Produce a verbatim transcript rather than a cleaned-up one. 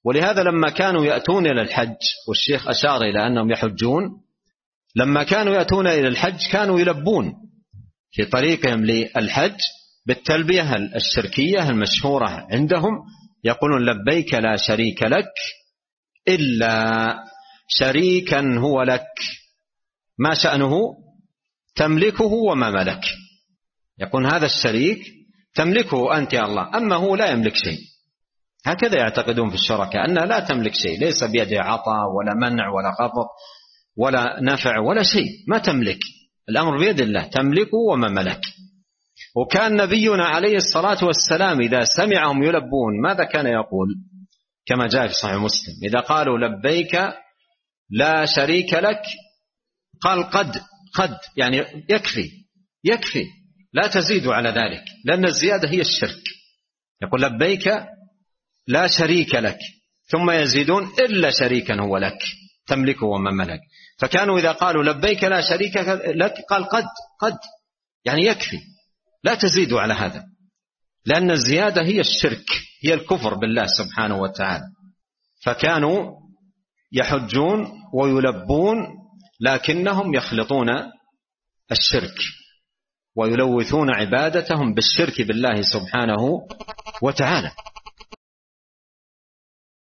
ولهذا لما كانوا يأتون إلى الحج، والشيخ أشار إلى أنهم يحجون، لما كانوا يأتون إلى الحج كانوا يلبون في طريقهم للحج بالتلبية الشركية المشهورة عندهم، يقولون لبيك لا شريك لك إلا شريكا هو لك ما شأنه تملكه وما ملك. يقول هذا الشريك تملكه أنت يا الله، أما هو لا يملك شيء. هكذا يعتقدون في الشركاء أنها لا تملك شيء، ليس بيده عطاء ولا منع ولا خفض ولا نفع ولا شيء، ما تملك، الأمر بيد الله تملكه وما ملك. وكان نبينا عليه الصلاة والسلام إذا سمعهم يلبون ماذا كان يقول؟ كما جاء في صحيح مسلم إذا قالوا لبيك لا شريك لك قال قد قد يعني يكفي يكفي لا تزيد على ذلك، لأن الزيادة هي الشرك. يقول لبيك لا شريك لك، ثم يزيدون إلا شريكا هو لك تملكه وما ملك. فكانوا إذا قالوا لبيك لا شريك لك قال قد قد يعني يكفي لا تزيدوا على هذا، لأن الزيادة هي الشرك، هي الكفر بالله سبحانه وتعالى. فكانوا يحجون ويلبون لكنهم يخلطون الشرك ويلوثون عبادتهم بالشرك بالله سبحانه وتعالى.